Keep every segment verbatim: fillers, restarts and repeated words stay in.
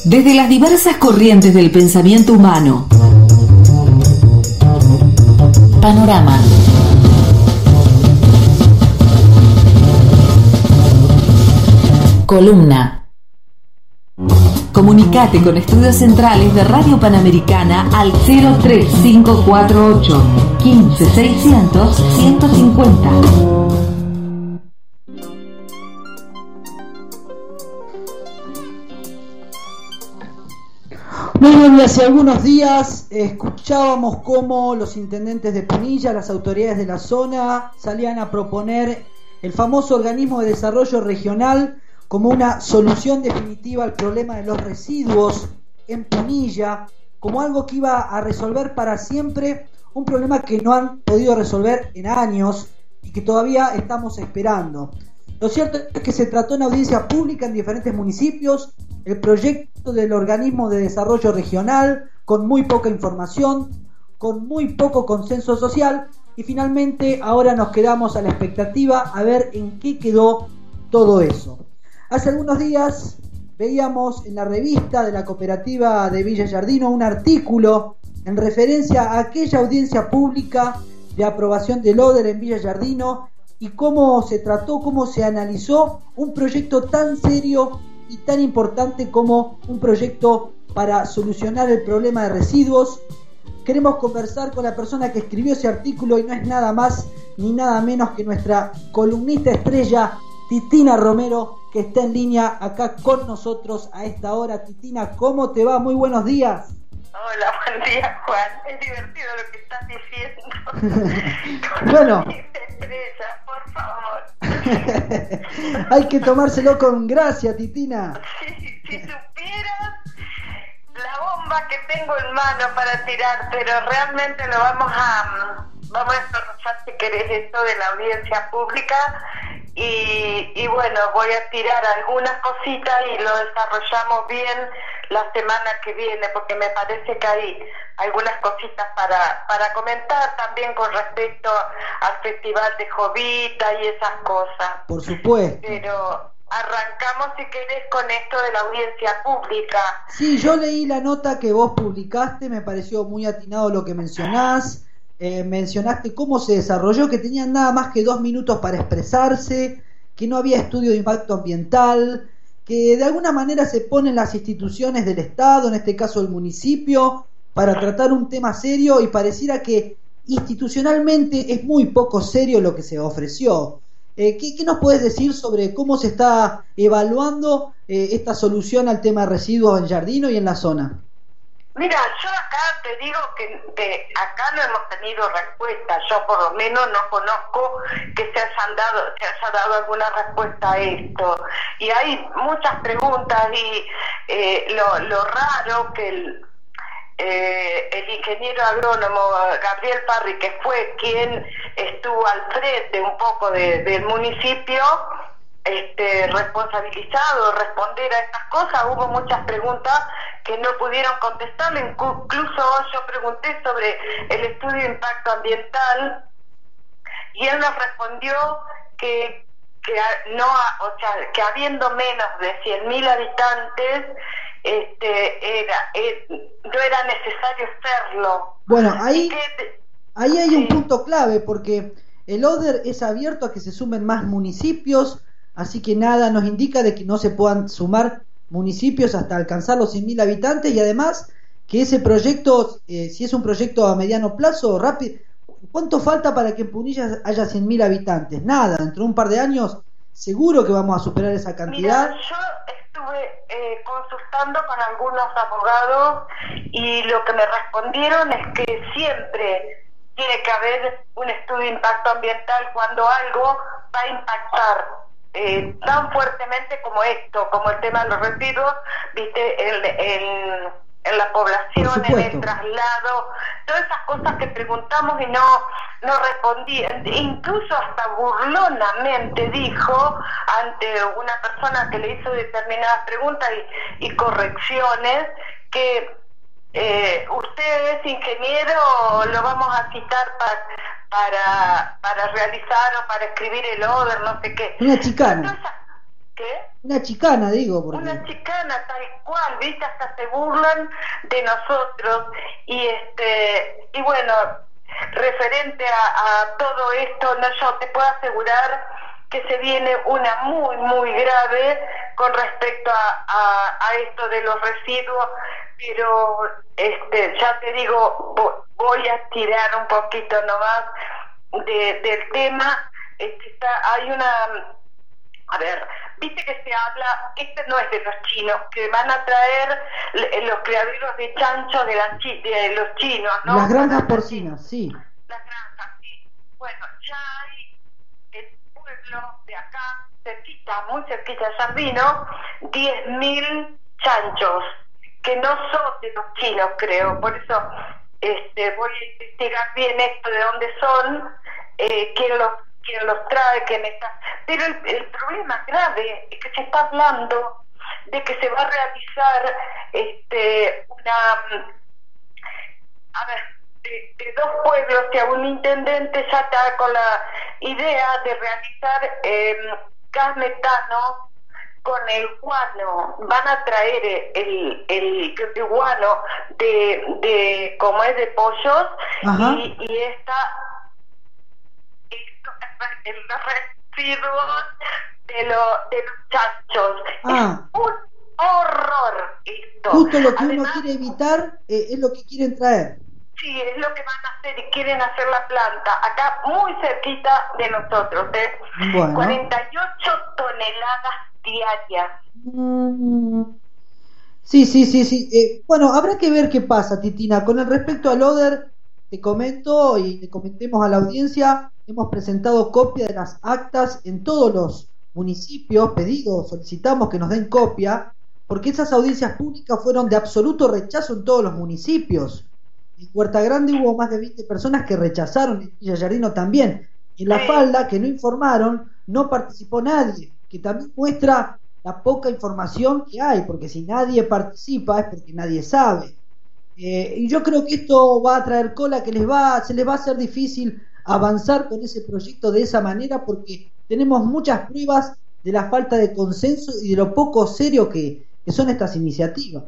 Desde las diversas corrientes del pensamiento humano. Panorama. Columna. Comunicate con Estudios Centrales de Radio Panamericana al cero tres cinco cuatro ocho, quince seiscientos, ciento cincuenta. Muy bien, y hace algunos días escuchábamos cómo los intendentes de Punilla, las autoridades de la zona, salían a proponer el famoso organismo de desarrollo regional como una solución definitiva al problema de los residuos en Punilla, como algo que iba a resolver para siempre un problema que no han podido resolver en años y que todavía estamos esperando. Lo cierto es que se trató en audiencia pública en diferentes municipios el proyecto del organismo de desarrollo regional, con muy poca información, con muy poco consenso social, y finalmente ahora nos quedamos a la expectativa a ver en qué quedó todo eso. Hace algunos días veíamos en la revista de la cooperativa de Villa Giardino un artículo en referencia a aquella audiencia pública de aprobación del O D E R en Villa Giardino y cómo se trató, cómo se analizó un proyecto tan serio y tan importante como un proyecto para solucionar el problema de residuos. Queremos conversar con la persona que escribió ese artículo y no es nada más ni nada menos que nuestra columnista estrella, Titina Romero, que está en línea acá con nosotros a esta hora. Titina, ¿cómo te va? Muy buenos días. Hola, buen día, Juan. Es divertido lo que estás diciendo. Bueno. Estrella, por favor. Hay que tomárselo con gracia, Titina. Si, si supieras la bomba que tengo en mano para tirar, pero realmente lo vamos a vamos a desarrollar, si querés, esto de la audiencia pública y, y bueno, voy a tirar algunas cositas y lo desarrollamos bien la semana que viene, porque me parece que hay algunas cositas para para comentar también con respecto al Festival de Jovita y esas cosas. Por supuesto. Pero arrancamos, si querés, con esto de la audiencia pública. Sí, yo leí la nota que vos publicaste, me pareció muy atinado lo que mencionás. Eh, mencionaste cómo se desarrolló, que tenían nada más que dos minutos para expresarse, que no había estudio de impacto ambiental, que de alguna manera se ponen las instituciones del Estado, en este caso el municipio, para tratar un tema serio, y pareciera que institucionalmente es muy poco serio lo que se ofreció. Eh, ¿qué, ¿Qué nos puedes decir sobre cómo se está evaluando eh, esta solución al tema de residuos en Giardino y en la zona? Mira, yo acá te digo que de acá no hemos tenido respuesta. Yo por lo menos no conozco que se hayan dado, se haya dado alguna respuesta a esto. Y hay muchas preguntas y eh, lo, lo raro que el, eh, el ingeniero agrónomo Gabriel Parri, que fue quien estuvo al frente un poco de, del municipio, Este, responsabilizado, responder a estas cosas. Hubo muchas preguntas que no pudieron contestarle, incluso yo pregunté sobre el estudio de impacto ambiental y él nos respondió que, que no, o sea, que habiendo menos de cien mil habitantes este, era, era, no era necesario hacerlo. Bueno, ahí, que, ahí hay sí. un punto clave, porque el O D E R es abierto a que se sumen más municipios. Así que nada nos indica de que no se puedan sumar municipios hasta alcanzar los cien mil habitantes, y además que ese proyecto, eh, si es un proyecto a mediano plazo, rápido, ¿cuánto falta para que en Punilla haya cien mil habitantes? Nada, dentro de un par de años seguro que vamos a superar esa cantidad. Mira, yo estuve eh, consultando con algunos abogados y lo que me respondieron es que siempre tiene que haber un estudio de impacto ambiental cuando algo va a impactar Eh, tan fuertemente como esto, como el tema de los residuos, viste, en, en, en la población, en el traslado, todas esas cosas que preguntamos y no, no respondían. Incluso hasta burlonamente dijo ante una persona que le hizo determinadas preguntas y, y correcciones que eh, usted es ingeniero, lo vamos a citar para para para realizar o para escribir el O D E R, no sé qué. Una chicana. ¿Qué? Una chicana, digo. Porque... Una chicana tal cual, ¿viste? Hasta se burlan de nosotros. Y este y bueno, referente a, a todo esto, no, yo te puedo asegurar que se viene una muy, muy grave con respecto a, a, a esto de los residuos, pero este ya te digo, voy a tirar un poquito nomás de, del tema. Este, está, hay una... A ver, viste que se habla, este no es de los chinos, que van a traer los criaderos de chancho de, la, de los chinos, ¿no? Las granjas porcinas, sí. Las granjas, sí. Bueno, ya hay el pueblo de acá, cerquita, muy cerquita de San Vino, diez mil chanchos, que no son de los chinos, creo. Por eso este, voy a investigar bien esto, de dónde son, eh, quién los quien los trae, quien está... Pero el, el problema grave es que se está hablando de que se va a realizar este una... A ver, de, de dos pueblos, que un intendente ya está con la idea de realizar eh, gas metano con el guano. Van a traer el, el, el guano de, de, como es de pollos, y, y esta... los residuos de, lo, de los chanchos. Ah. Es un horror esto. Justo lo que Además, uno quiere evitar eh, es lo que quieren traer. Sí, es lo que van a hacer y quieren hacer la planta acá muy cerquita de nosotros, ¿eh? Bueno. cuarenta y ocho toneladas diarias. Mm. Sí, sí, sí, sí. Eh, bueno, habrá que ver qué pasa, Titina. Con el respecto al Oder, te comento y le comentemos a la audiencia, hemos presentado copia de las actas en todos los municipios, pedidos, solicitamos que nos den copia, porque esas audiencias públicas fueron de absoluto rechazo en todos los municipios. En Huerta Grande hubo más de veinte personas que rechazaron, en Villa Giardino también. En La Falda, que no informaron, no participó nadie, que también muestra la poca información que hay, porque si nadie participa es porque nadie sabe. Eh, y yo creo que esto va a traer cola, que les va, se les va a hacer difícil avanzar con ese proyecto de esa manera, porque tenemos muchas pruebas de la falta de consenso y de lo poco serio que, que son estas iniciativas.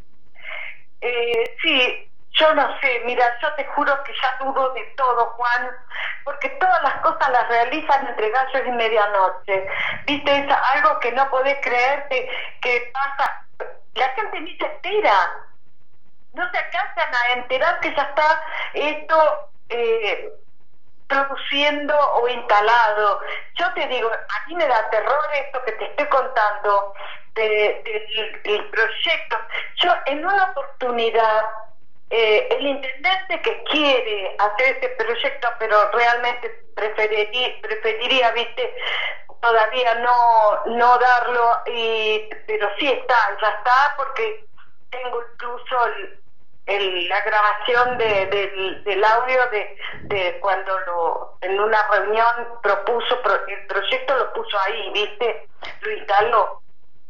Eh, sí, yo no sé, mira, yo te juro que ya dudo de todo, Juan, porque todas las cosas las realizan entre gallos y medianoche. Viste, es algo que no podés creerte que pasa. La gente ni se entera, no se alcanzan a enterar que ya está esto eh, produciendo o instalado. Yo te digo, a mí me da terror esto que te estoy contando de, de, del proyecto. Yo en una oportunidad, eh, el intendente que quiere hacer este proyecto, pero realmente preferiría, preferiría viste, todavía no no darlo, y pero sí está, ya está, porque tengo incluso el, el, la grabación de, de, del audio de, de cuando lo en una reunión propuso pro, el proyecto, lo puso ahí, viste, lo instaló.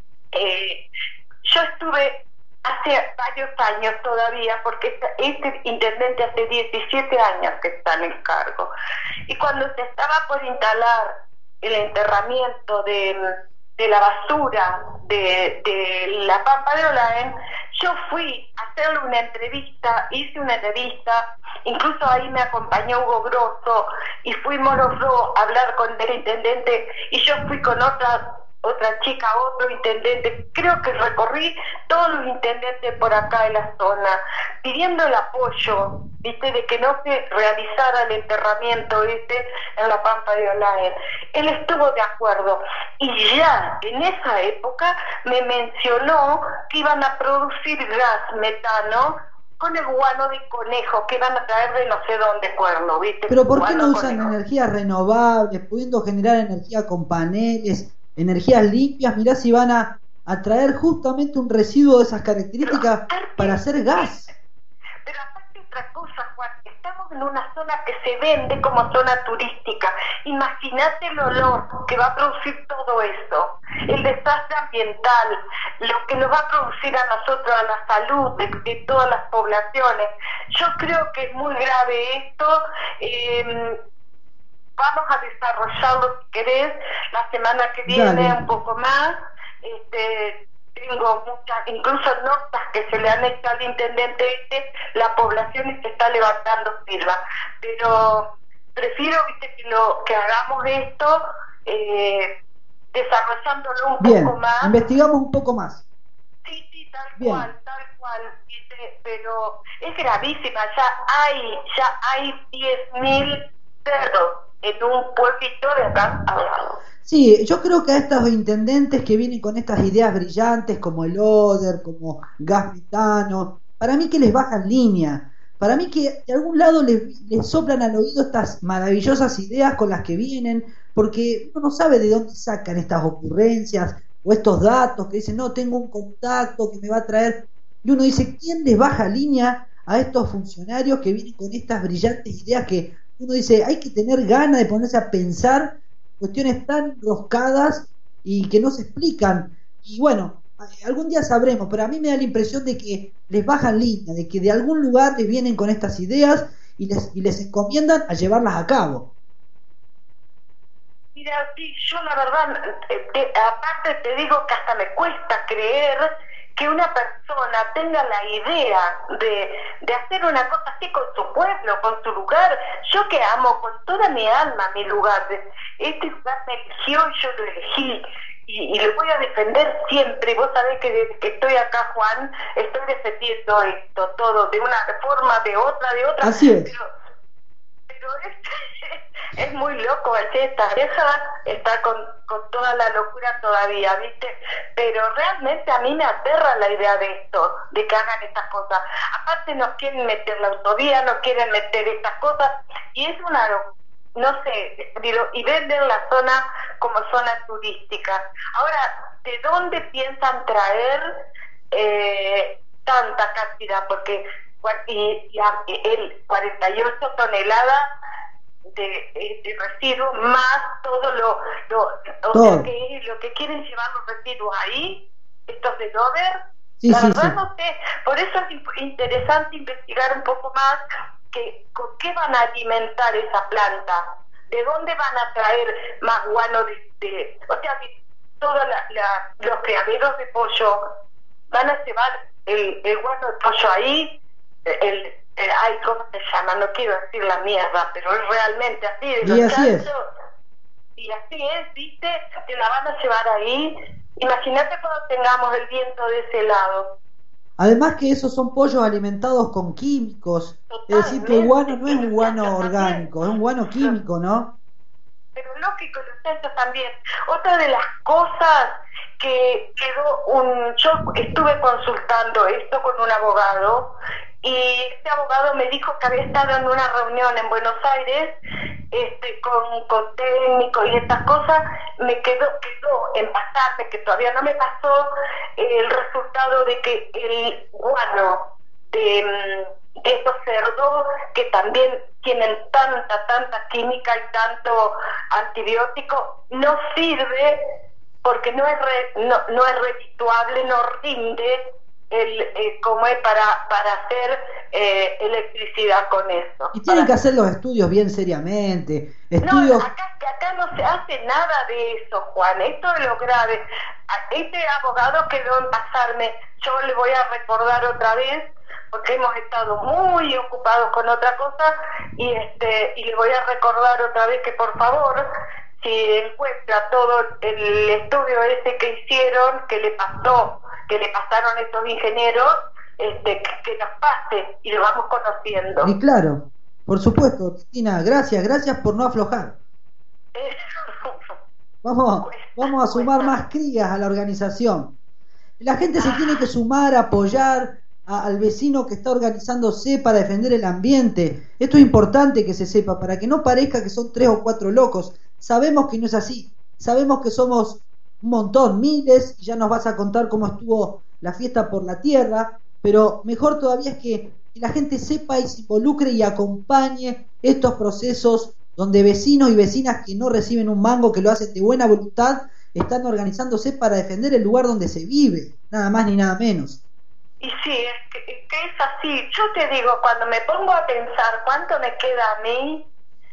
Eh, yo estuve hace varios años todavía, porque este intendente hace diecisiete años que está en el cargo, y cuando se estaba por instalar el enterramiento de, de la basura de, de la Pampa de Olaen, yo fui a hacerle una entrevista, hice una entrevista, incluso ahí me acompañó Hugo Grosso, y fuimos los dos a hablar con el intendente, y yo fui con otra otra chica, otro intendente, creo que recorrí todos los intendentes por acá en la zona, pidiendo el apoyo, viste, de que no se realizara el enterramiento este en la Pampa de Olaen. Él estuvo de acuerdo, y ya en esa época me mencionó que iban a producir gas metano con el guano de conejo que van a traer de no sé dónde, Cuerno, viste. Pero ¿por qué no usan conejo? energías renovables, pudiendo generar energía con paneles, energías limpias? Mirá si van a, a traer justamente un residuo de esas características aparte, para hacer gas. Pero aparte otra cosa, Juan, estamos en una zona que se vende como zona turística. Imagínate el olor que va a producir todo eso, el desastre ambiental, lo que nos va a producir a nosotros, a la salud de, de todas las poblaciones. Yo creo que es muy grave esto. eh, vamos a desarrollarlo, si querés, la semana que viene. Dale. Un poco más. Este, tengo muchas, incluso notas que se le han hecho al intendente este, la población se está levantando firma, pero prefiero, viste, que lo que hagamos esto eh, desarrollándolo un Bien, poco más. Investigamos un poco más. Sí, sí, tal Bien. cual, tal cual, ¿viste? Pero es gravísima, ya hay, ya hay diez mil cerdos en un pueblito de acá al lado. Sí, yo creo que a estos intendentes que vienen con estas ideas brillantes como el Oder, como gas metano, para mí que les bajan línea, para mí que de algún lado les, les soplan al oído estas maravillosas ideas con las que vienen, porque uno no sabe de dónde sacan estas ocurrencias o estos datos que dicen, no, tengo un contacto que me va a traer, y uno dice, ¿quién les baja línea a estos funcionarios que vienen con estas brillantes ideas que uno dice, hay que tener ganas de ponerse a pensar cuestiones tan enroscadas y que no se explican? Y bueno, algún día sabremos, pero a mí me da la impresión de que les bajan línea, de que de algún lugar les vienen con estas ideas y les, y les encomiendan a llevarlas a cabo. Mira, sí, yo la verdad, te, aparte te digo que hasta me cuesta creer que una persona tenga la idea de, de hacer una cosa así con su pueblo, con su lugar. Yo que amo con toda mi alma mi lugar, este lugar me eligió y yo lo elegí, y, y lo voy a defender siempre. Vos sabés que desde que estoy acá, Juan, estoy defendiendo esto todo, de una forma, de otra, de otra. Así es. Pero, pero es, es muy loco, esta vieja está con, con toda la locura todavía, ¿viste? Pero realmente a mí me aterra la idea de esto, de que hagan estas cosas. Aparte nos quieren meter la autovía, nos quieren meter estas cosas, y es una, no sé, digo, y venden la zona como zona turística. Ahora, ¿de dónde piensan traer eh, tanta cantidad? Porque y, y el cuarenta y ocho toneladas de, de residuos más todo lo, lo o todo. Sea que lo que quieren llevar los residuos ahí, estos de Dover, sí, la sí, verdad sí. no sé, por eso es interesante investigar un poco más que con qué van a alimentar esa planta, de dónde van a traer más guano de, de o sea, todos la, la, los criaderos de pollo van a llevar el, el guano de pollo ahí, el Eh, ay, ¿cómo se llama? No quiero decir la mierda, pero es realmente así, de los y así chanchos, es. y así es, ¿viste? Que la van a llevar ahí. Imagínate cuando tengamos el viento de ese lado. Además que esos son pollos alimentados con químicos. Totalmente. Es decir, que el guano no es un guano orgánico, es un guano químico, ¿no? Pero lógico, los chanchos también. Otra de las cosas que quedó un... Yo estuve consultando esto con un abogado, y este abogado me dijo que había estado en una reunión en Buenos Aires este, con, con técnicos y estas cosas. Me quedó, quedó en pasarme, que todavía no me pasó, el resultado de que el guano de, de estos cerdos, que también tienen tanta, tanta química y tanto antibiótico, no sirve porque no es re, no, no es redituable, no rinde el eh, como es para para hacer eh, electricidad con eso. Y tienen para... que hacer los estudios bien seriamente. Estudios... No, acá, acá no se hace nada de eso, Juan. Esto es lo grave. Este abogado quedó en pasarme. Yo le voy a recordar otra vez, porque hemos estado muy ocupados con otra cosa, y este y le voy a recordar otra vez que por favor, si encuentra todo el estudio ese que hicieron, que le pasó, que le pasaron estos ingenieros, este, que, que nos pase y lo vamos conociendo. Y claro, por supuesto, Cristina, gracias, gracias por no aflojar. Vamos, vamos a sumar más crías a la organización. La gente se tiene que sumar, apoyar a, al vecino que está organizándose para defender el ambiente. Esto es importante que se sepa, para que no parezca que son tres o cuatro locos. Sabemos que no es así, sabemos que somos un montón, miles, y ya nos vas a contar cómo estuvo la fiesta por la tierra, pero mejor todavía es que, que la gente sepa y se involucre y acompañe estos procesos donde vecinos y vecinas que no reciben un mango, que lo hacen de buena voluntad, están organizándose para defender el lugar donde se vive, nada más ni nada menos. Y sí, es que, es que es así. Yo te digo, cuando me pongo a pensar cuánto me queda a mí,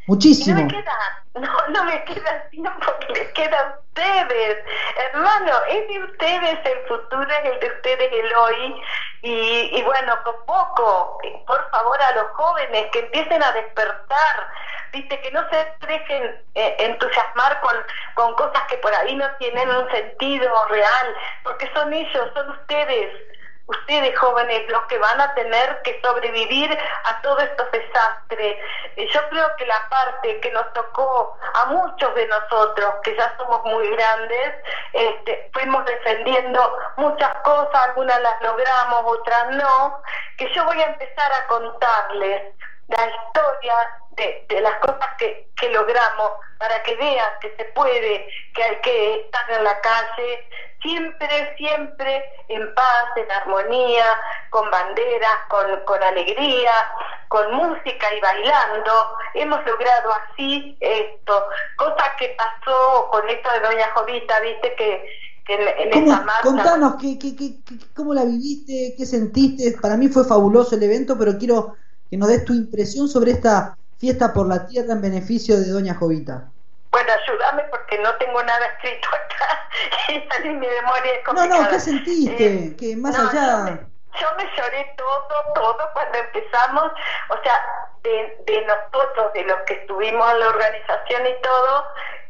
Muchísimo. Y no me queda, no, no me queda tiempo, que les queda a ustedes. Hermano, es de ustedes el futuro, es el de ustedes el hoy. Y, y bueno, con poco, por favor, a los jóvenes que empiecen a despertar, viste, que no se dejen eh, entusiasmar con, con cosas que por ahí no tienen un sentido real, porque son ellos, son ustedes. Ustedes jóvenes los que van a tener que sobrevivir a todos estos desastres. Yo creo que la parte que nos tocó a muchos de nosotros, que ya somos muy grandes, este, fuimos defendiendo muchas cosas, algunas las logramos, otras no, que yo voy a empezar a contarles la historia de, de las cosas que, que logramos, para que vean que se puede, que hay que estar en la calle, siempre, siempre en paz, en armonía, con banderas, con, con alegría, con música y bailando. Hemos logrado así esto, cosa que pasó con esto de Doña Jovita, viste que, que en, en esa marcha... Contanos, ¿qué, qué, qué, ¿cómo la viviste? ¿Qué sentiste? Para mí fue fabuloso el evento, pero quiero que nos des tu impresión sobre esta fiesta por la tierra en beneficio de Doña Jovita. Bueno, ayúdame porque no tengo nada escrito acá y mi memoria es complicada. No, no, ¿qué sentiste? Eh, que más no, allá... Yo me, yo me lloré todo, todo cuando empezamos, o sea, de, de nosotros, de los que estuvimos en la organización y todo,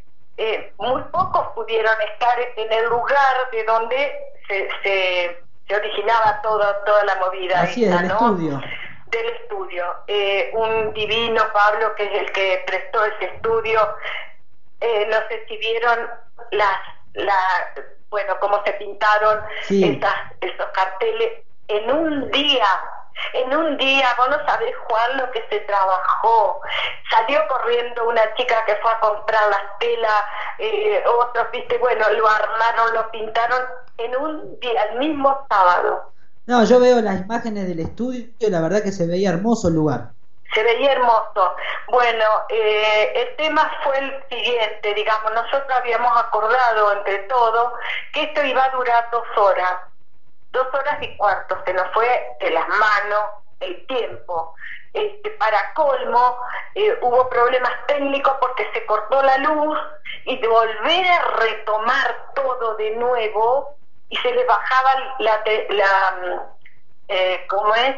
eh, muy pocos pudieron estar en el lugar de donde se, se, se originaba toda, toda la movida. Así esta, es, el ¿no? estudio. Del estudio. Eh, un divino Pablo, que es el que prestó ese estudio. Eh, no sé si vieron las, la, bueno, cómo se pintaron sí. estas, estos carteles en un día, en un día, vos no sabés, Juan, lo que se trabajó. Salió corriendo una chica que fue a comprar las telas, eh, otros, viste, bueno, lo armaron, lo pintaron en un día, el mismo sábado. No, yo veo las imágenes del estudio y la verdad que se veía hermoso el lugar. Se veía hermoso. Bueno, eh, el tema fue el siguiente, digamos, nosotros habíamos acordado entre todos que esto iba a durar dos horas, dos horas y cuarto, se nos fue de las manos el tiempo. Este, para colmo, eh, hubo problemas técnicos porque se cortó la luz y de volver a retomar todo de nuevo y se les bajaba la, la eh, ¿cómo es?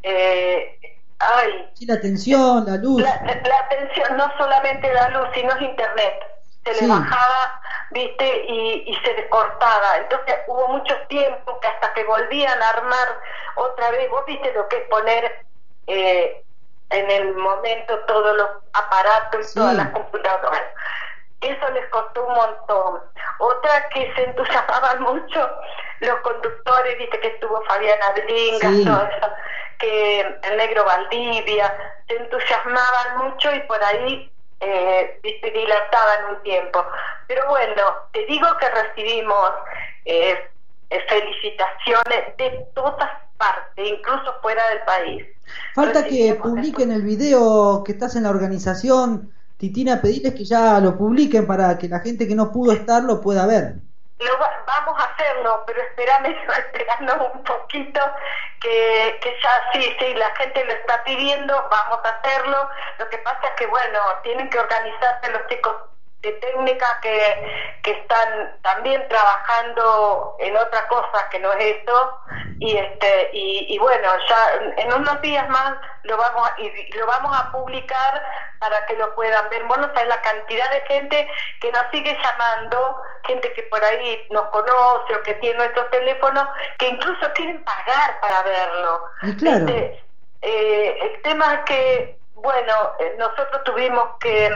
Eh, Ay, sí, la tensión, la luz. La, la tensión, no solamente la luz, sino internet. Se sí. le bajaba, viste, y, y se le cortaba. Entonces hubo mucho tiempo que hasta que volvían a armar otra vez, vos viste lo que es poner eh, en el momento todos los aparatos y sí. todas las computadoras. Eso les costó un montón. Otra que se entusiasmaban mucho los conductores, viste que estuvo Fabiana Dringas, sí. todo eso, que el Negro Valdivia, se entusiasmaban mucho y por ahí eh, viste, dilataban un tiempo. Pero bueno, te digo que recibimos eh, eh, felicitaciones de todas partes, incluso fuera del país. Falta que publiquen el video que estás en la organización, Titina, pedirles que ya lo publiquen para que la gente que no pudo estar lo pueda ver. Lo va, vamos a hacerlo, pero espérame, esperando un poquito, que, que ya sí, sí, la gente lo está pidiendo, vamos a hacerlo. Lo que pasa es que, bueno, tienen que organizarse los chicos de técnica que, que están también trabajando en otra cosa que no es esto, y este y, y bueno, ya en unos días más lo vamos a, y lo vamos a publicar para que lo puedan ver. Bueno, sabes la cantidad de gente que nos sigue llamando, gente que por ahí nos conoce o que tiene nuestros teléfonos, que incluso quieren pagar para verlo. Y claro. Este, eh, el tema es que, bueno, nosotros tuvimos que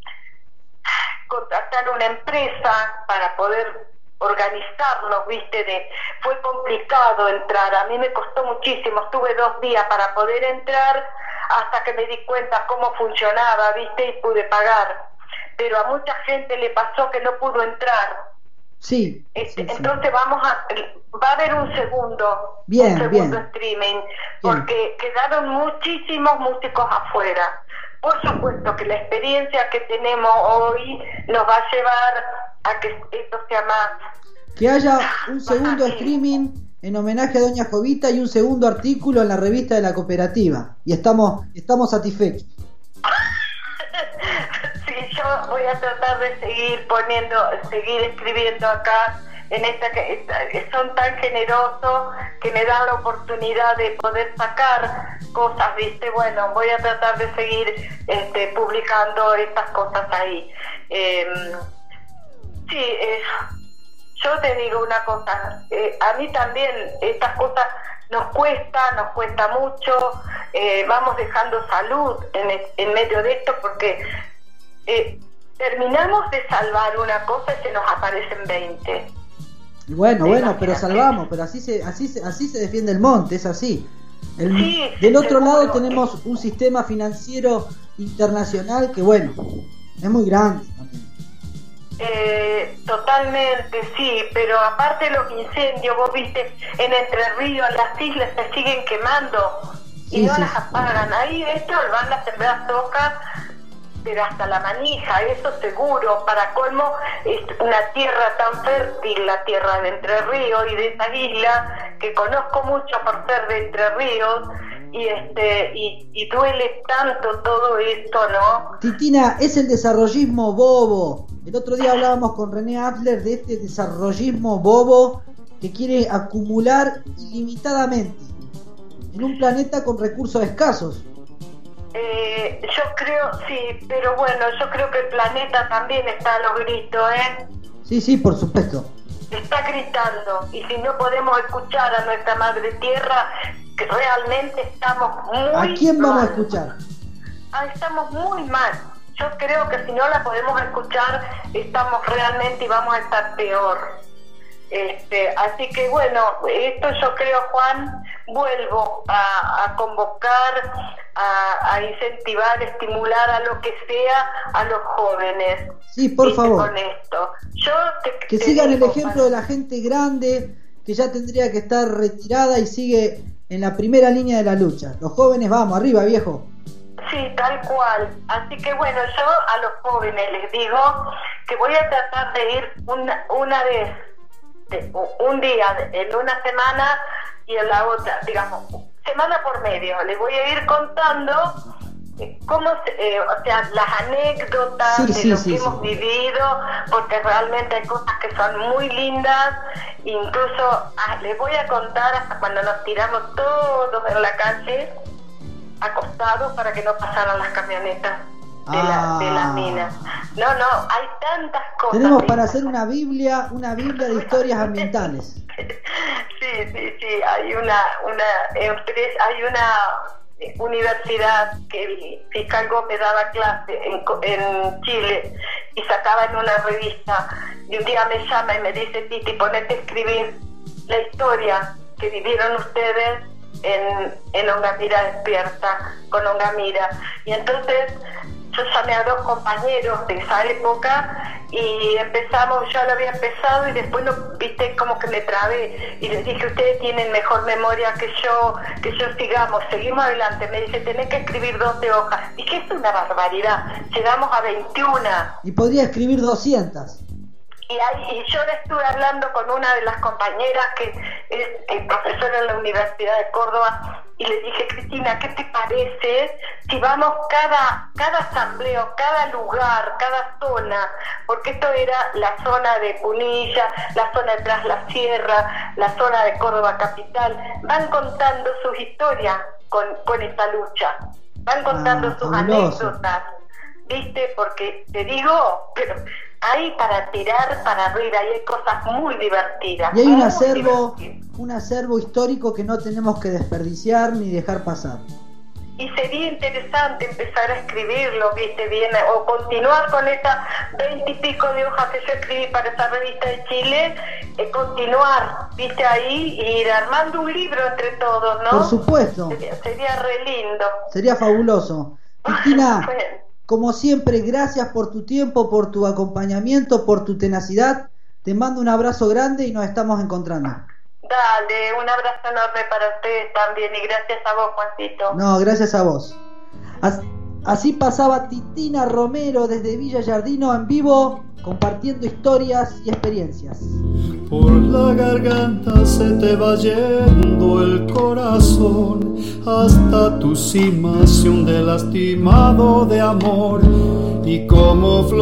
contratar una empresa para poder organizarnos, viste, de fue complicado entrar, a mí me costó muchísimo, estuve dos días para poder entrar hasta que me di cuenta cómo funcionaba, viste, y pude pagar, pero a mucha gente le pasó que no pudo entrar. Sí, este, sí, sí. Entonces vamos a va a haber un segundo bien, un segundo bien. streaming, bien. Porque quedaron muchísimos músicos afuera. Por supuesto que la experiencia que tenemos hoy nos va a llevar a que esto sea más... Que haya un segundo streaming en homenaje a Doña Jovita y un segundo artículo en la revista de la cooperativa. Y estamos estamos satisfechos. voy a tratar de seguir poniendo, seguir escribiendo acá en esta que son tan generosos que me dan la oportunidad de poder sacar cosas, viste. Bueno, voy a tratar de seguir este, publicando estas cosas ahí. Eh, sí, eh, yo te digo una cosa, eh, a mí también estas cosas nos cuesta, nos cuesta mucho, eh, vamos dejando salud en, en medio de esto porque eh, terminamos de salvar una cosa y se nos aparecen veinte. Bueno, bueno, pero salvamos, pero así se, así se, así se defiende el monte, es así. El, sí, del otro seguro. lado tenemos un sistema financiero internacional que, bueno, es muy grande también. Eh, totalmente, sí, pero aparte los incendios, vos viste, en Entre Ríos, las islas se siguen quemando y Sí, no sí, las sí. apagan. Ahí esto van a sembrar soja, pero hasta la manija, eso seguro. Para colmo, es una tierra tan fértil, la tierra de Entre Ríos y de esa isla, que conozco mucho por ser de Entre Ríos, y este y, y duele tanto todo esto, ¿no? Titina, es el desarrollismo bobo. El otro día hablábamos con René Adler de este desarrollismo bobo que quiere acumular ilimitadamente en un planeta con recursos escasos. Eh, yo creo, sí, pero bueno, yo creo que el planeta también está a los gritos, ¿eh? Sí, sí, por supuesto. Está gritando, y si no podemos escuchar a nuestra madre tierra, que realmente estamos muy ¿A quién vamos mal. a escuchar? Ah, estamos muy mal. Yo creo que si no la podemos escuchar, estamos realmente y vamos a estar peor. Este, así que bueno, esto yo creo, Juan, vuelvo a, a convocar, a, a incentivar, estimular a lo que sea a los jóvenes. Sí, por ¿Viste? favor. Con esto. Yo te, Que te sigan digo, el ejemplo de la gente grande que ya tendría que estar retirada y sigue en la primera línea de la lucha. Los jóvenes, vamos, arriba, viejo. Sí, tal cual. Así que bueno, yo a los jóvenes les digo que voy a tratar de ir una, una vez, de, un día en una semana y en la otra, digamos, semana por medio. Les voy a ir contando eh, cómo, se, eh, o sea, las anécdotas Sí, de sí, lo sí, que sí. hemos vivido, porque realmente hay cosas que son muy lindas. Incluso ah, les voy a contar hasta cuando nos tiramos todos en la calle acostados para que no pasaran las camionetas de, Ah. la, de las minas. No, no, hay tantas cosas. Tenemos para lindas. hacer una Biblia, una Biblia de historias ambientales. Sí, sí, sí, hay una, una empresa, hay una universidad que el fiscal Gómez daba clase en, en Chile y sacaba en una revista, y un día me llama y me dice: Titi, ponete a escribir la historia que vivieron ustedes en, en Ongamira Despierta, con Ongamira. Y entonces yo llamé a dos compañeros de esa época y empezamos, yo lo había empezado y después lo viste como que me trabé y les dije: ustedes tienen mejor memoria que yo, que yo sigamos, seguimos adelante. Me dice: tenés que escribir doce hojas. Dije: es una barbaridad, llegamos a veintiuno. Y podría escribir doscientas. Y, ahí, y yo le estuve hablando con una de las compañeras que es, es profesora en la Universidad de Córdoba, y le dije: Cristina, ¿qué te parece si vamos cada, cada asambleo, cada lugar, cada zona? Porque esto era la zona de Punilla, la zona de Tras la Sierra, la zona de Córdoba Capital, van contando sus historias con, con esta lucha, van contando Ah, sus fabuloso. anécdotas, ¿viste? Porque te digo, pero hay para tirar para arriba y hay cosas muy divertidas. Y hay un muy acervo, divertidas. un acervo histórico que no tenemos que desperdiciar ni dejar pasar. Y sería interesante empezar a escribirlo, viste, bien, o continuar con estas veinte y pico de hojas que yo escribí para esa revista de Chile, eh, continuar, viste, ahí, y ir armando un libro entre todos, ¿no? Por supuesto, Sería, sería re lindo. sería fabuloso. Cristina, Bueno, como siempre, gracias por tu tiempo, por tu acompañamiento, por tu tenacidad. Te mando un abrazo grande y nos estamos encontrando. dale, un abrazo enorme para ustedes también y gracias a vos, Juancito. No, gracias a vos. As- Así pasaba Titina Romero desde Villa Yardino en vivo, compartiendo historias y experiencias. Por la garganta se te va yendo el corazón, hasta tu cima se hunde lastimado de amor, y como flor